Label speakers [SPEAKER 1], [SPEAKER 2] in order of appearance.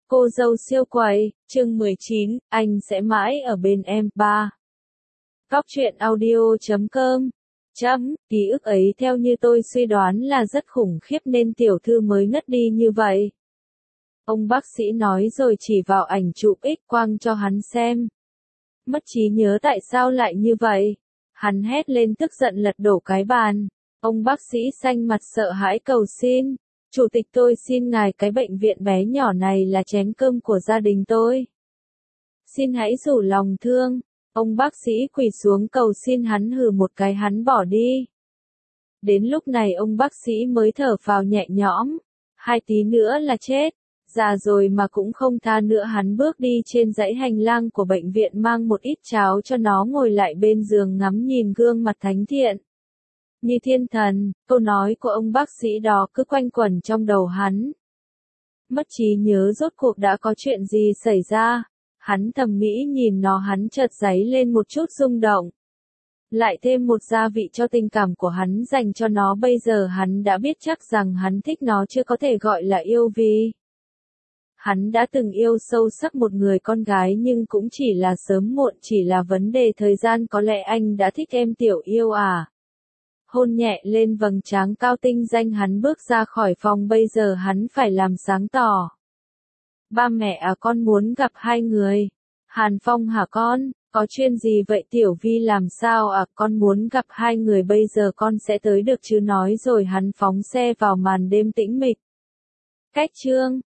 [SPEAKER 1] Cô dâu siêu quậy, chương 19, anh sẽ mãi ở bên em. 3. Góc truyện audio.com. Ký ức ấy theo như tôi suy đoán là rất khủng khiếp nên tiểu thư mới ngất đi như vậy. Ông bác sĩ nói rồi chỉ vào ảnh chụp X-quang cho hắn xem. Mất trí nhớ tại sao lại như vậy? Hắn hét lên tức giận lật đổ cái bàn. Ông bác sĩ xanh mặt sợ hãi cầu xin. Chủ tịch tôi xin ngài, cái bệnh viện bé nhỏ này là chén cơm của gia đình tôi. Xin hãy rủ lòng thương. Ông bác sĩ quỳ xuống cầu xin hắn, hừ một cái hắn bỏ đi. Đến lúc này ông bác sĩ mới thở phào nhẹ nhõm. 2 tí nữa là chết. Già rồi mà cũng không tha nữa. Hắn bước đi trên dãy hành lang của bệnh viện mang một ít cháo cho nó, ngồi lại bên giường ngắm nhìn gương mặt thánh thiện như thiên thần. Câu nói của ông bác sĩ đó cứ quanh quẩn trong đầu hắn. Mất trí nhớ, rốt cuộc đã có chuyện gì xảy ra? Hắn thầm nghĩ nhìn nó, hắn chợt dấy lên một chút rung động. Lại thêm một gia vị cho tình cảm của hắn dành cho nó. Bây giờ hắn đã biết chắc rằng hắn thích nó chưa có thể gọi là yêu, vì hắn đã từng yêu sâu sắc một người con gái, nhưng cũng chỉ là sớm muộn, chỉ là vấn đề thời gian. Có lẽ anh đã thích em tiểu yêu à? Hôn nhẹ lên vầng trán cao tinh danh, hắn bước ra khỏi phòng. Bây giờ hắn phải làm sáng tỏ. Ba mẹ à, con muốn gặp hai người. Hàn Phong hả con? Có chuyện gì vậy Tiểu Vi, làm sao à? Con muốn gặp hai người, bây giờ con sẽ tới được chứ? Nói rồi hắn phóng xe vào màn đêm tĩnh mịch. Cách chương